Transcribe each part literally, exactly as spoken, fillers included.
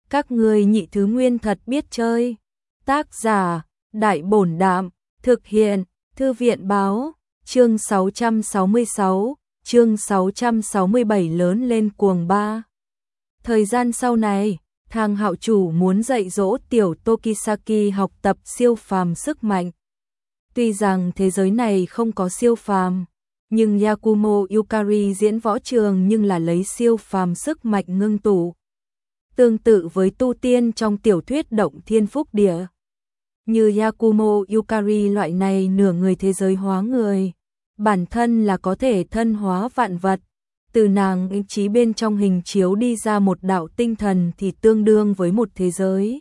Các ngươi nhị thứ nguyên thật biết chơi. Tác giả, Đại Bổn Đạm, thực hiện, Thư viện Báo, chương sáu trăm sáu mươi sáu, chương sáu trăm sáu mươi bảy lớn lên cuồng ba. Thời gian sau này, Thang Hạo chủ muốn dạy dỗ tiểu Tokisaki học tập siêu phàm sức mạnh. Tuy rằng thế giới này không có siêu phàm, nhưng Yakumo Yukari diễn võ trường nhưng là lấy siêu phàm sức mạnh ngưng tụ. Tương tự với tu tiên trong tiểu thuyết Động Thiên Phúc Địa. Như Yakumo Yukari loại này nửa người thế giới hóa người, bản thân là có thể thân hóa vạn vật. Từ nàng ý chí bên trong hình chiếu đi ra một đạo tinh thần thì tương đương với một thế giới.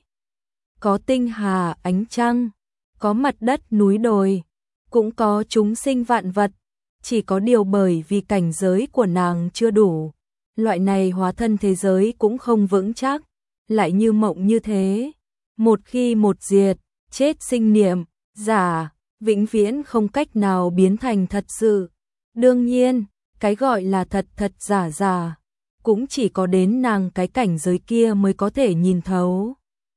Có tinh hà, ánh trăng, có mặt đất, núi đồi, cũng có chúng sinh vạn vật. Chỉ có điều bởi vì cảnh giới của nàng chưa đủ, loại này hóa thân thế giới cũng không vững chắc, lại như mộng như thế. Một khi một diệt, chết sinh niệm, giả, vĩnh viễn không cách nào biến thành thật sự. Đương nhiên, cái gọi là thật thật giả giả, cũng chỉ có đến nàng cái cảnh giới kia mới có thể nhìn thấu.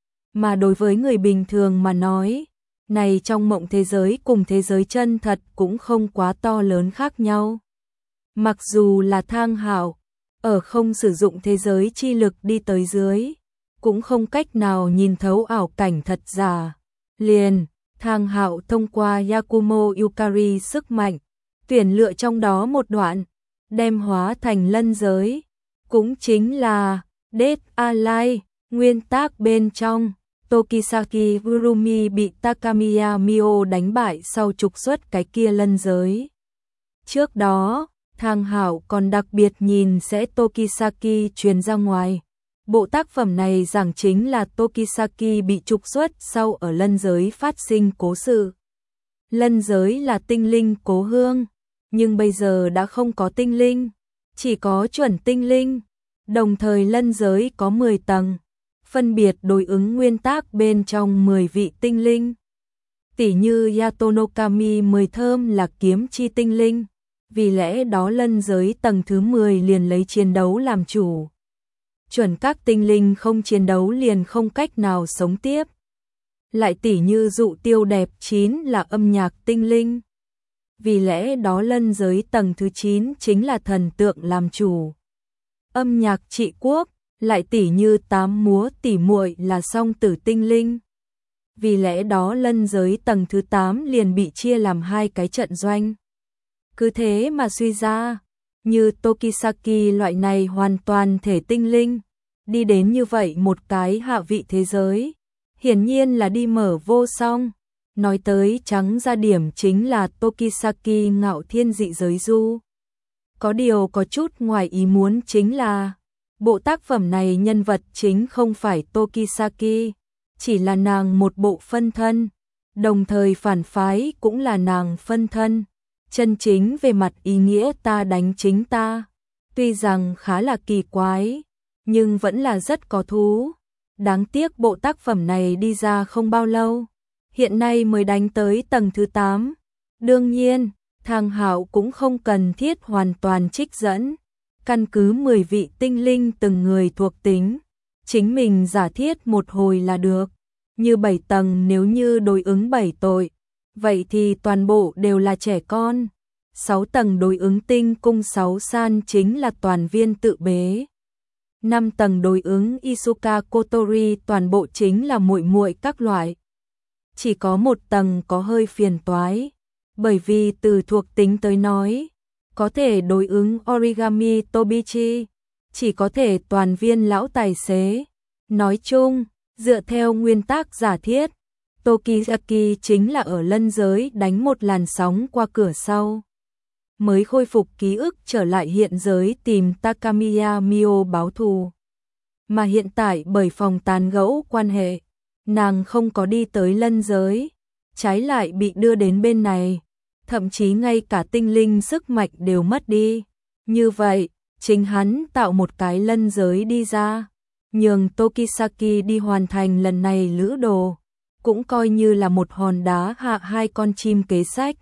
Mà đối với người bình thường mà nói, này trong mộng thế giới cùng thế giới chân thật cũng không quá to lớn khác nhau. Mặc dù là Thang Hạo, ở không sử dụng thế giới chi lực đi tới dưới, cũng không cách nào nhìn thấu ảo cảnh thật giả. Liền, Thang Hạo thông qua Yakumo Yukari sức mạnh, tuyển lựa trong đó một đoạn, đem hóa thành lân giới, cũng chính là Dead Alive, nguyên tác bên trong. Tokisaki Urumi bị Takamiya Mio đánh bại sau trục xuất cái kia lân giới. Trước đó, Thang Hạo còn đặc biệt nhìn sẽ Tokisaki truyền ra ngoài. Bộ tác phẩm này giảng chính là Tokisaki bị trục xuất sau ở lân giới phát sinh cố sự. Lân giới là tinh linh cố hương, nhưng bây giờ đã không có tinh linh, chỉ có chuẩn tinh linh. Đồng thời lân giới có mười tầng, phân biệt đối ứng nguyên tác bên trong mười vị tinh linh. Tỷ như Yatonokami mười thơm là kiếm chi tinh linh, vì lẽ đó lân giới tầng thứ mười liền lấy chiến đấu làm chủ. Chuẩn các tinh linh không chiến đấu liền không cách nào sống tiếp. Lại tỷ như dụ tiêu đẹp chín là âm nhạc tinh linh. Vì lẽ đó lân giới tầng thứ chín chính là thần tượng làm chủ. Âm nhạc trị quốc, lại tỷ như tám múa tỷ muội là song tử tinh linh. Vì lẽ đó lân giới tầng thứ tám liền bị chia làm hai cái trận doanh. Cứ thế mà suy ra, như Tokisaki loại này hoàn toàn thể tinh linh, đi đến như vậy một cái hạ vị thế giới, hiển nhiên là đi mở vô song. Nói tới trắng ra điểm chính là Tokisaki ngạo thiên dị giới du. Có điều có chút ngoài ý muốn chính là bộ tác phẩm này nhân vật chính không phải Tokisaki, chỉ là nàng một bộ phân thân, đồng thời phản phái cũng là nàng phân thân. Chân chính về mặt ý nghĩa ta đánh chính ta, tuy rằng khá là kỳ quái, nhưng vẫn là rất có thú. Đáng tiếc bộ tác phẩm này đi ra không bao lâu, hiện nay mới đánh tới tầng thứ tám. Đương nhiên, Thang Hạo cũng không cần thiết hoàn toàn trích dẫn, căn cứ mười vị tinh linh từng người thuộc tính, chính mình giả thiết một hồi là được. Như bảy tầng nếu như đối ứng bảy tội, vậy thì toàn bộ đều là trẻ con. sáu tầng đối ứng tinh cung sáu san chính là toàn viên tự bế. năm tầng đối ứng Isuka Kotori toàn bộ chính là muội muội các loại. Chỉ có một tầng có hơi phiền toái, bởi vì từ thuộc tính tới nói, có thể đối ứng Origami Tobichi, chỉ có thể toàn viên lão tài xế. Nói chung, dựa theo nguyên tắc giả thiết, Tokisaki chính là ở lân giới đánh một làn sóng qua cửa sau, mới khôi phục ký ức trở lại hiện giới tìm Takamiya Mio báo thù. Mà hiện tại bởi phòng tán gẫu quan hệ, nàng không có đi tới lân giới, trái lại bị đưa đến bên này, thậm chí ngay cả tinh linh sức mạnh đều mất đi. Như vậy, chính hắn tạo một cái lân giới đi ra, nhường Tokisaki đi hoàn thành lần này lữ đồ, cũng coi như là một hòn đá hạ hai con chim kế sách.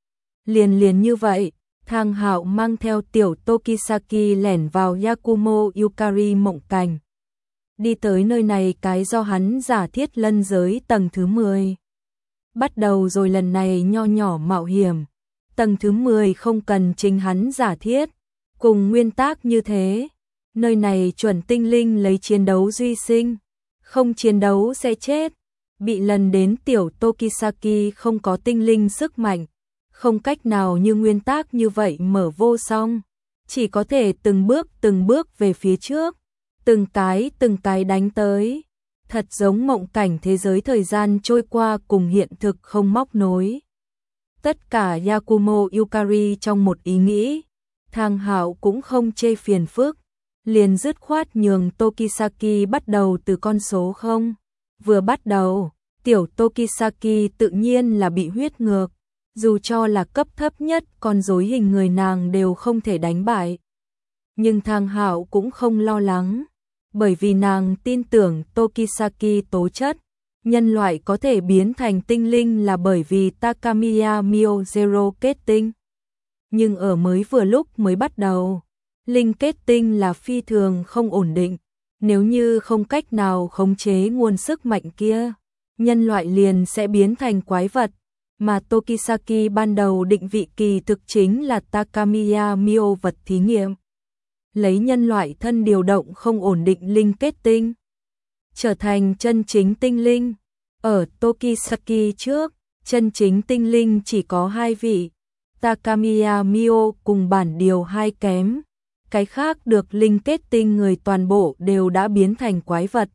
Liền liền như vậy, Thang Hạo mang theo tiểu Tokisaki lẻn vào Yakumo Yukari mộng cảnh. đi tới nơi này cái do hắn giả thiết lân giới tầng thứ mười. Bắt đầu rồi lần này nho nhỏ mạo hiểm, tầng thứ mười không cần chính hắn giả thiết, cùng nguyên tắc như thế, nơi này chuẩn tinh linh lấy chiến đấu duy sinh, không chiến đấu sẽ chết, bị lần đến tiểu Tokisaki không có tinh linh sức mạnh, không cách nào như nguyên tắc như vậy mở vô song, chỉ có thể từng bước từng bước về phía trước, từng cái từng cái đánh tới, thật giống mộng cảnh thế giới thời gian trôi qua cùng hiện thực không móc nối. Tất cả Yakumo Yukari trong một ý nghĩ, Thang Hạo cũng không chê phiền phức, liền dứt khoát nhường Tokisaki bắt đầu từ con số không. Vừa bắt đầu, tiểu Tokisaki tự nhiên là bị huyết ngược, dù cho là cấp thấp nhất con rối hình người nàng đều không thể đánh bại. Nhưng Thang Hạo cũng không lo lắng, bởi vì nàng tin tưởng Tokisaki tố chất, nhân loại có thể biến thành tinh linh là bởi vì Takamiya Mio Zero kết tinh. Nhưng ở mới vừa lúc mới bắt đầu, linh kết tinh là phi thường không ổn định, nếu như không cách nào khống chế nguồn sức mạnh kia, nhân loại liền sẽ biến thành quái vật, mà Tokisaki ban đầu định vị kỳ thực chính là Takamiya Mio vật thí nghiệm. Lấy nhân loại thân điều động không ổn định linh kết tinh, trở thành chân chính tinh linh. Ở Tokisaki trước, chân chính tinh linh chỉ có hai vị, Takamiya Mio cùng bản điều hai kém, cái khác được linh kết tinh người toàn bộ đều đã biến thành quái vật.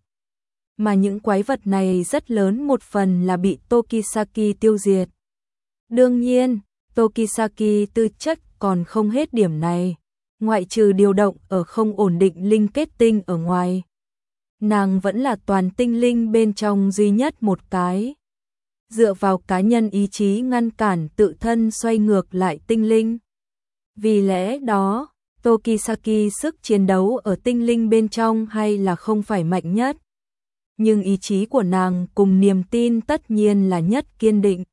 Mà những quái vật này rất lớn một phần là bị Tokisaki tiêu diệt. Đương nhiên, Tokisaki tư chất còn không hết điểm này, ngoại trừ điều động ở không ổn định linh kết tinh ở ngoài. Nàng vẫn là toàn tinh linh bên trong duy nhất một cái. Dựa vào cá nhân ý chí ngăn cản tự thân xoay ngược lại tinh linh. Vì lẽ đó, Tokisaki sức chiến đấu ở tinh linh bên trong hay là không phải mạnh nhất. Nhưng ý chí của nàng cùng niềm tin tất nhiên là nhất kiên định.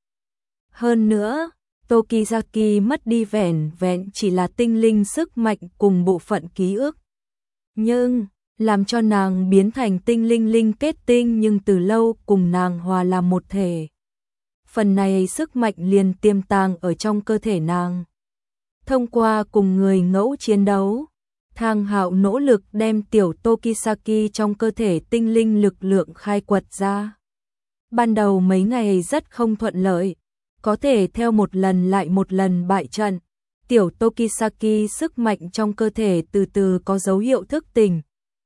Hơn nữa, Tokisaki mất đi vẻn vẹn chỉ là tinh linh sức mạnh cùng bộ phận ký ức. Nhưng, làm cho nàng biến thành tinh linh linh kết tinh nhưng từ lâu cùng nàng hòa làm một thể. Phần này sức mạnh liền tiềm tàng ở trong cơ thể nàng. Thông qua cùng người ngẫu chiến đấu, Thang Hạo nỗ lực đem tiểu Tokisaki trong cơ thể tinh linh lực lượng khai quật ra. Ban đầu mấy ngày rất không thuận lợi, có thể theo một lần lại một lần bại trận, tiểu Tokisaki sức mạnh trong cơ thể từ từ có dấu hiệu thức tỉnh.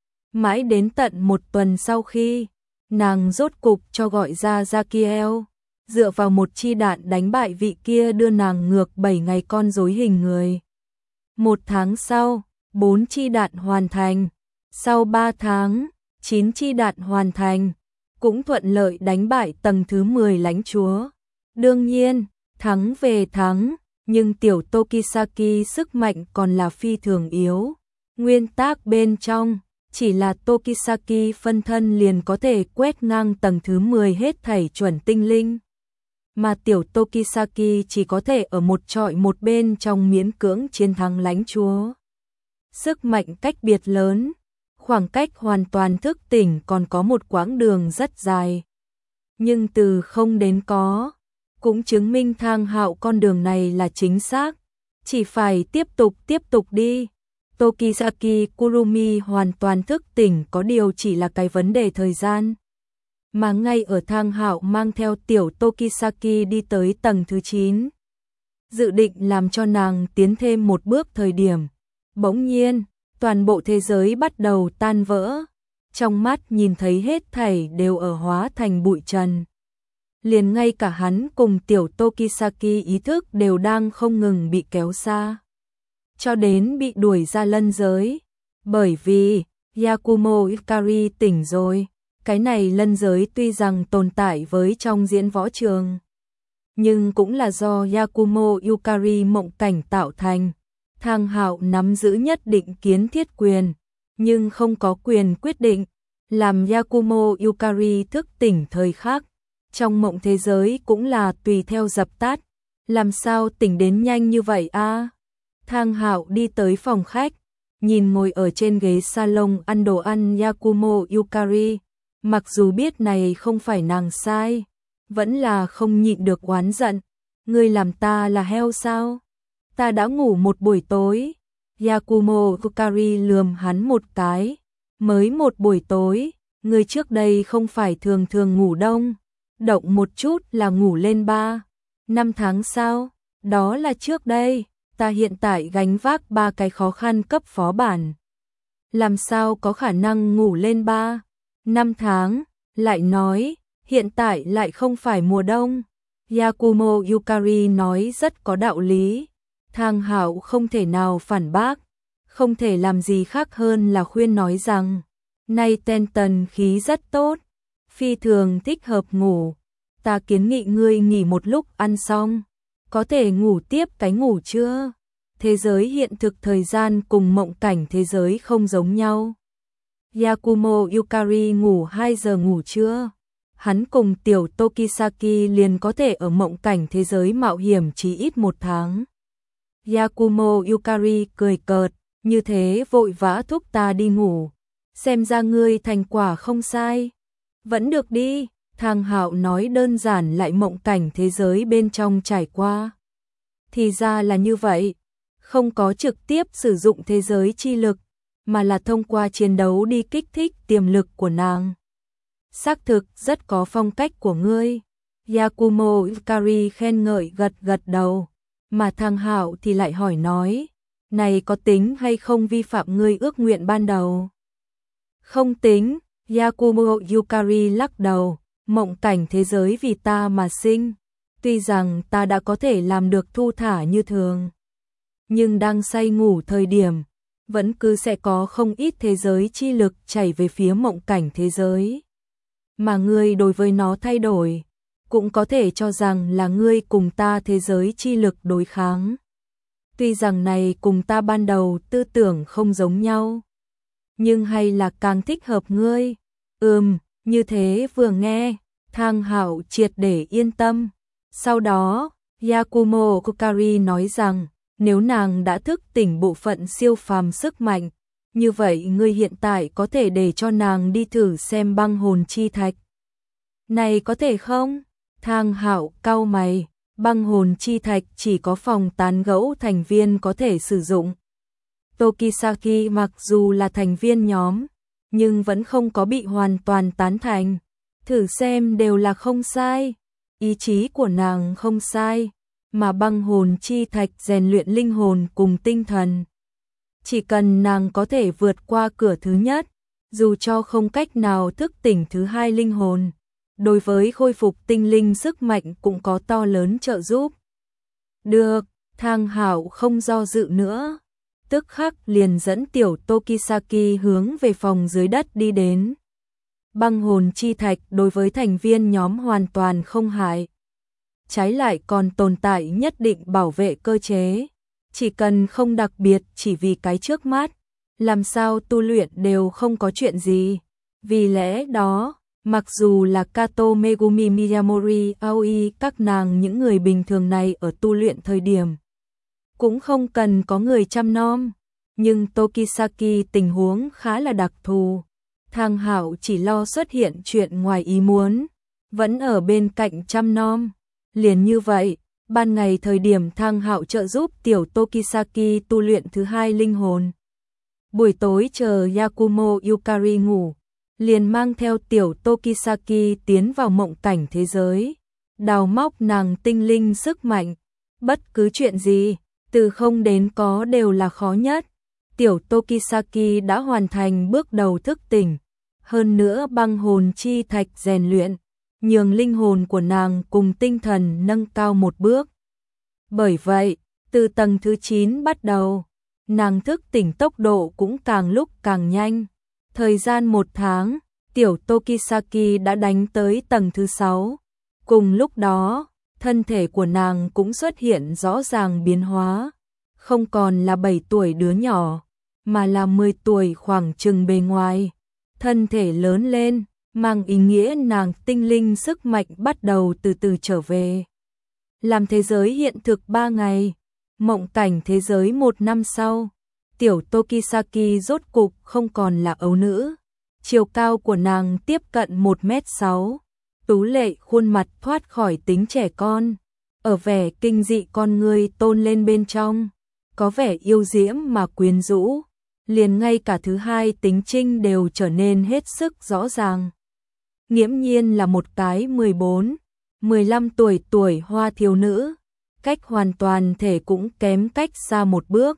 Mãi đến tận một tuần sau khi, nàng rốt cục cho gọi ra Zakiel, dựa vào một chi đạn đánh bại vị kia đưa nàng ngược bảy ngày con rối hình người. Một tháng sau, bốn chi đạn hoàn thành, sau ba tháng, chín chi đạn hoàn thành, cũng thuận lợi đánh bại tầng thứ mười lãnh chúa. Đương nhiên, thắng về thắng, nhưng tiểu Tokisaki sức mạnh còn là phi thường yếu. Nguyên tắc bên trong, chỉ là Tokisaki phân thân liền có thể quét ngang tầng thứ mười hết thảy chuẩn tinh linh. Mà tiểu Tokisaki chỉ có thể ở một trọi một bên trong miễn cưỡng chiến thắng lãnh chúa. Sức mạnh cách biệt lớn, khoảng cách hoàn toàn thức tỉnh còn có một quãng đường rất dài. Nhưng từ không đến có, cũng chứng minh Thang Hạo con đường này là chính xác, chỉ phải tiếp tục tiếp tục đi. Tokisaki Kurumi hoàn toàn thức tỉnh có điều chỉ là cái vấn đề thời gian. Mà ngay ở Thang Hạo mang theo tiểu Tokisaki đi tới tầng thứ chín, dự định làm cho nàng tiến thêm một bước thời điểm. Bỗng nhiên, toàn bộ thế giới bắt đầu tan vỡ, trong mắt nhìn thấy hết thảy đều ở hóa thành bụi trần. Liền ngay cả hắn cùng tiểu Tokisaki ý thức đều đang không ngừng bị kéo xa, cho đến bị đuổi ra lân giới. Bởi vì, Yakumo Yukari tỉnh rồi, cái này lân giới tuy rằng tồn tại với trong diễn võ trường, nhưng cũng là do Yakumo Yukari mộng cảnh tạo thành. Thang Hạo nắm giữ nhất định kiến thiết quyền, nhưng không có quyền quyết định, làm Yakumo Yukari thức tỉnh thời khắc. Trong mộng thế giới cũng là tùy theo dập tắt, làm sao tỉnh đến nhanh như vậy a? À? Thang Hạo đi tới phòng khách, nhìn ngồi ở trên ghế salon ăn đồ ăn Yakumo Yukari, mặc dù biết này không phải nàng sai, vẫn là không nhịn được oán giận. Ngươi làm ta là heo sao? Ta đã ngủ một buổi tối. Yakumo Yukari lườm hắn một cái. Mới một buổi tối, ngươi trước đây không phải thường thường ngủ đông, động một chút là ngủ lên ba, năm tháng sao? Đó là trước đây, ta hiện tại gánh vác ba cái khó khăn cấp phó bản. Làm sao có khả năng ngủ lên ba, năm tháng? Lại nói, hiện tại lại không phải mùa đông. Yakumo Yukari nói rất có đạo lý. Thang Hạo không thể nào phản bác, không thể làm gì khác hơn là khuyên nói rằng, nay tên tần khí rất tốt, phi thường thích hợp ngủ, ta kiến nghị ngươi nghỉ một lúc ăn xong, có thể ngủ tiếp cái ngủ chưa? Thế giới hiện thực thời gian cùng mộng cảnh thế giới không giống nhau. Yakumo Yukari ngủ hai giờ ngủ trưa. Hắn cùng tiểu Tokisaki liền có thể ở mộng cảnh thế giới mạo hiểm chỉ ít một tháng. Yakumo Yukari cười cợt, như thế vội vã thúc ta đi ngủ. Xem ra ngươi thành quả không sai. Vẫn được đi, Thang Hạo nói đơn giản lại mộng cảnh thế giới bên trong trải qua. Thì ra là như vậy, không có trực tiếp sử dụng thế giới chi lực, mà là thông qua chiến đấu đi kích thích tiềm lực của nàng. Xác thực rất có phong cách của ngươi. Yakumo Yukari khen ngợi gật gật đầu, mà Thang Hạo thì lại hỏi nói, này có tính hay không vi phạm ngươi ước nguyện ban đầu? Không tính, Yakumo Yukari lắc đầu, mộng cảnh thế giới vì ta mà sinh, tuy rằng ta đã có thể làm được thu thả như thường, nhưng đang say ngủ thời điểm, vẫn cứ sẽ có không ít thế giới chi lực chảy về phía mộng cảnh thế giới. Mà ngươi đối với nó thay đổi, cũng có thể cho rằng là ngươi cùng ta thế giới chi lực đối kháng. Tuy rằng này cùng ta ban đầu tư tưởng không giống nhau, nhưng hay là càng thích hợp ngươi. Ừm, như thế vừa nghe, Thang Hạo triệt để yên tâm. Sau đó, Yakumo Yukari nói rằng, nếu nàng đã thức tỉnh bộ phận siêu phàm sức mạnh, như vậy ngươi hiện tại có thể để cho nàng đi thử xem băng hồn chi thạch. Này có thể không? Thang Hạo cau mày, băng hồn chi thạch chỉ có phòng tán gẫu thành viên có thể sử dụng. Tokisaki mặc dù là thành viên nhóm, nhưng vẫn không có bị hoàn toàn tán thành. Thử xem đều là không sai, ý chí của nàng không sai, mà băng hồn chi thạch rèn luyện linh hồn cùng tinh thần. Chỉ cần nàng có thể vượt qua cửa thứ nhất, dù cho không cách nào thức tỉnh thứ hai linh hồn, đối với khôi phục tinh linh sức mạnh cũng có to lớn trợ giúp. Được, Thang Hạo không do dự nữa, tức khắc liền dẫn tiểu Tokisaki hướng về phòng dưới đất đi đến. Băng hồn chi thạch đối với thành viên nhóm hoàn toàn không hại, trái lại còn tồn tại nhất định bảo vệ cơ chế. Chỉ cần không đặc biệt chỉ vì cái trước mắt, làm sao tu luyện đều không có chuyện gì. Vì lẽ đó, mặc dù là Kato Megumi Miyamori Aoi các nàng những người bình thường này ở tu luyện thời điểm, cũng không cần có người chăm nom, nhưng Tokisaki tình huống khá là đặc thù. Thang Hạo chỉ lo xuất hiện chuyện ngoài ý muốn, vẫn ở bên cạnh chăm nom. Liền như vậy, ban ngày thời điểm Thang Hạo trợ giúp tiểu Tokisaki tu luyện thứ hai linh hồn. Buổi tối chờ Yakumo Yukari ngủ, liền mang theo tiểu Tokisaki tiến vào mộng cảnh thế giới, đào móc nàng tinh linh sức mạnh. Bất cứ chuyện gì, từ không đến có đều là khó nhất. Tiểu Tokisaki đã hoàn thành bước đầu thức tỉnh, hơn nữa băng hồn chi thạch rèn luyện, nhường linh hồn của nàng cùng tinh thần nâng cao một bước. Bởi vậy, từ tầng thứ chín bắt đầu, nàng thức tỉnh tốc độ cũng càng lúc càng nhanh. Thời gian một tháng, tiểu Tokisaki đã đánh tới tầng thứ sáu. Cùng lúc đó, thân thể của nàng cũng xuất hiện rõ ràng biến hóa. Không còn là bảy tuổi đứa nhỏ, mà là mười tuổi khoảng chừng bề ngoài. Thân thể lớn lên, mang ý nghĩa nàng tinh linh sức mạnh bắt đầu từ từ trở về. Làm thế giới hiện thực ba ngày, mộng cảnh thế giới một năm sau, tiểu Tokisaki rốt cục không còn là ấu nữ. Chiều cao của nàng tiếp cận một mét sáu, tú lệ khuôn mặt thoát khỏi tính trẻ con, ở vẻ kinh dị con người tôn lên bên trong, có vẻ yêu diễm mà quyến rũ, liền ngay cả thứ hai tính trinh đều trở nên hết sức rõ ràng. Nghiễm nhiên là một cái mười bốn, mười lăm tuổi tuổi hoa thiếu nữ, cách hoàn toàn thể cũng kém cách xa một bước.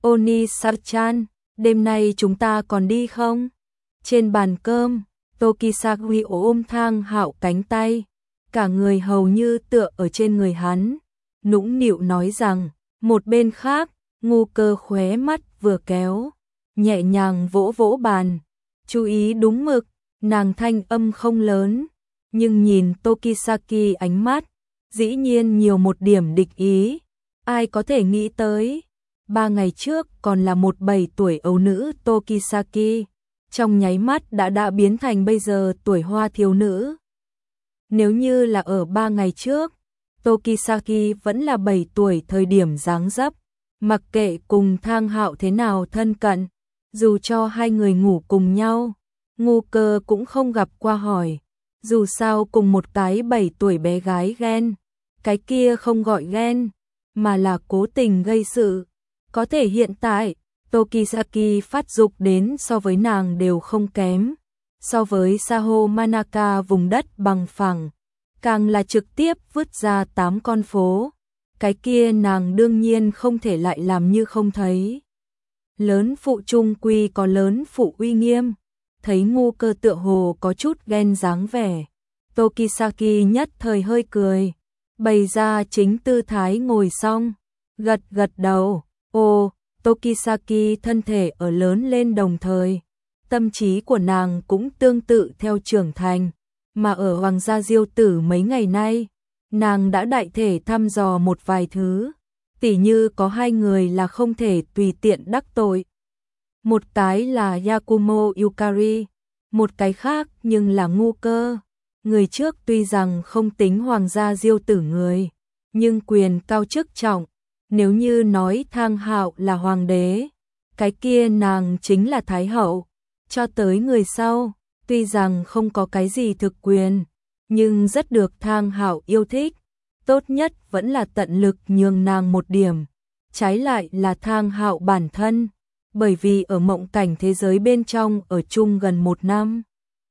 Oni-san, đêm nay chúng ta còn đi không? Trên bàn cơm, Tokisaki ôm Thang Hạo cánh tay, cả người hầu như tựa ở trên người hắn, nũng nịu nói rằng, một bên khác, Ngu Cơ khóe mắt vừa kéo, nhẹ nhàng vỗ vỗ bàn, chú ý đúng mực, nàng thanh âm không lớn, nhưng nhìn Tokisaki ánh mắt, dĩ nhiên nhiều một điểm địch ý, ai có thể nghĩ tới, ba ngày trước còn là một bảy tuổi ấu nữ Tokisaki, trong nháy mắt đã đã biến thành bây giờ tuổi hoa thiếu nữ. Nếu như là ở ba ngày trước, Tokisaki vẫn là bảy tuổi thời điểm dáng dấp, mặc kệ cùng Thang Hạo thế nào thân cận, dù cho hai người ngủ cùng nhau, Ngu Cơ cũng không gặp qua hỏi, dù sao cùng một cái bảy tuổi bé gái ghen, cái kia không gọi ghen, mà là cố tình gây sự. Có thể hiện tại, Tokisaki phát dục đến so với nàng đều không kém, so với Saho Manaka vùng đất bằng phẳng, càng là trực tiếp vứt ra tám con phố, cái kia nàng đương nhiên không thể lại làm như không thấy. Lớn phụ trung quy có lớn phụ uy nghiêm, thấy Ngu Cơ tựa hồ có chút ghen dáng vẻ, Tokisaki nhất thời hơi cười, bày ra chính tư thái ngồi xong, gật gật đầu, ô, Tokisaki thân thể ở lớn lên đồng thời, tâm trí của nàng cũng tương tự theo trưởng thành, mà ở Hoàng gia Diêu Tử mấy ngày nay, nàng đã đại thể thăm dò một vài thứ, tỉ như có hai người là không thể tùy tiện đắc tội. Một cái là Yakumo Yukari, một cái khác nhưng là Ngu Cơ. Người trước tuy rằng không tính Hoàng gia Diêu Tử người, nhưng quyền cao chức trọng, nếu như nói Thang Hạo là hoàng đế, cái kia nàng chính là thái hậu, cho tới người sau, tuy rằng không có cái gì thực quyền, nhưng rất được Thang Hạo yêu thích, tốt nhất vẫn là tận lực nhường nàng một điểm, trái lại là Thang Hạo bản thân, bởi vì ở mộng cảnh thế giới bên trong ở chung gần một năm.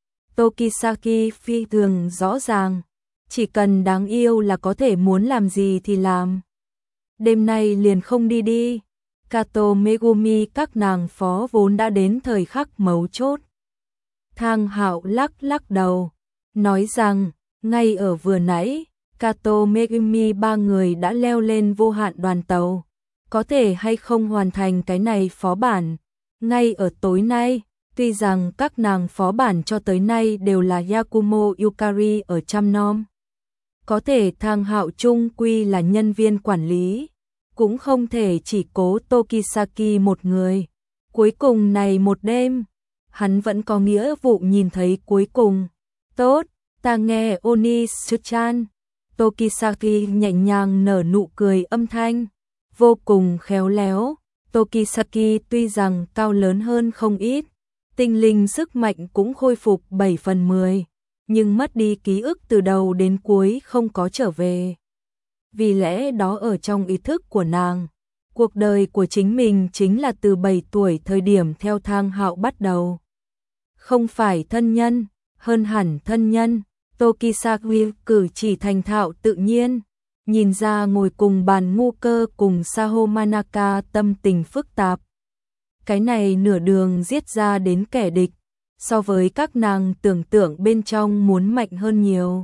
Tokisaki phi thường rõ ràng, chỉ cần đáng yêu là có thể muốn làm gì thì làm. Đêm nay liền không đi đi, Kato Megumi các nàng phó vốn đã đến thời khắc mấu chốt. Thang Hạo lắc lắc đầu, nói rằng, ngay ở vừa nãy, Kato Megumi ba người đã leo lên vô hạn đoàn tàu, có thể hay không hoàn thành cái này phó bản. Ngay ở tối nay, tuy rằng các nàng phó bản cho tới nay đều là Yakumo Yukari ở chăm nom, có thể Thang Hạo chung quy là nhân viên quản lý, cũng không thể chỉ cố Tokisaki một người. Cuối cùng này một đêm, hắn vẫn có nghĩa vụ nhìn thấy cuối cùng. Tốt, ta nghe Oni-chan. Tokisaki nhẹ nhàng nở nụ cười âm thanh, vô cùng khéo léo. Tokisaki tuy rằng cao lớn hơn không ít, tinh linh sức mạnh cũng khôi phục bảy phần mười, nhưng mất đi ký ức từ đầu đến cuối không có trở về. Vì lẽ đó ở trong ý thức của nàng, cuộc đời của chính mình chính là từ bảy tuổi thời điểm theo Thang Hạo bắt đầu. Không phải thân nhân, hơn hẳn thân nhân, Tokisaki cử chỉ thành thạo tự nhiên, nhìn ra ngồi cùng bàn Ngu Cơ cùng Saho Manaka tâm tình phức tạp. Cái này nửa đường giết ra đến kẻ địch, so với các nàng tưởng tượng bên trong muốn mạnh hơn nhiều.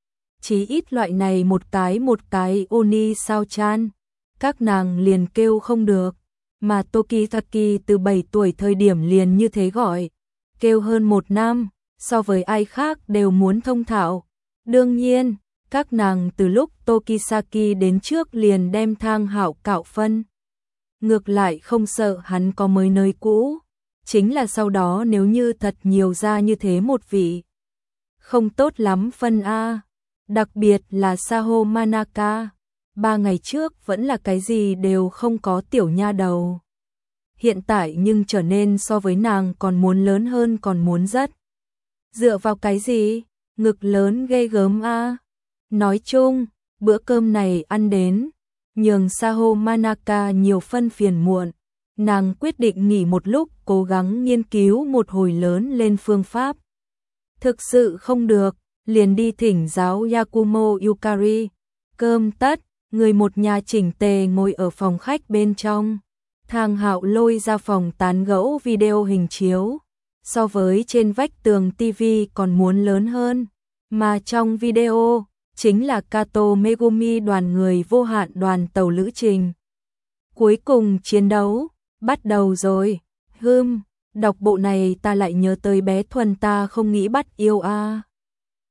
Chí ít loại này một cái một cái Oni sao chan, các nàng liền kêu không được, mà Tokisaki từ bảy tuổi thời điểm liền như thế gọi, kêu hơn một năm, so với ai khác đều muốn thông thạo. Đương nhiên, các nàng từ lúc Tokisaki đến trước liền đem Thang Hạo cạo phân. Ngược lại không sợ hắn có mới nơi cũ, chính là sau đó nếu như thật nhiều ra như thế một vị. Không tốt lắm phân A, đặc biệt là Saho Manaka, ba ngày trước vẫn là cái gì đều không có tiểu nha đầu. hiện tại nhưng trở nên so với nàng còn muốn lớn hơn, còn muốn rất. Dựa vào cái gì? Ngực lớn ghê gớm a. Nói chung, bữa cơm này ăn đến, nhường Saho Manaka nhiều phân phiền muộn. Nàng quyết định nghỉ một lúc, cố gắng nghiên cứu một hồi lớn lên phương pháp. Thực sự không được, liền đi thỉnh giáo Yakumo Yukari. Cơm tất, người một nhà chỉnh tề ngồi ở phòng khách bên trong. Thang Hạo lôi ra phòng tán gẫu video hình chiếu. So với trên vách tường tivi còn muốn lớn hơn. Mà trong video, chính là Kato Megumi đoàn người vô hạn đoàn tàu lữ trình. Cuối cùng chiến đấu, bắt đầu rồi. Hừm, đọc bộ này ta lại nhớ tới bé Thuần, ta không nghĩ bắt yêu a.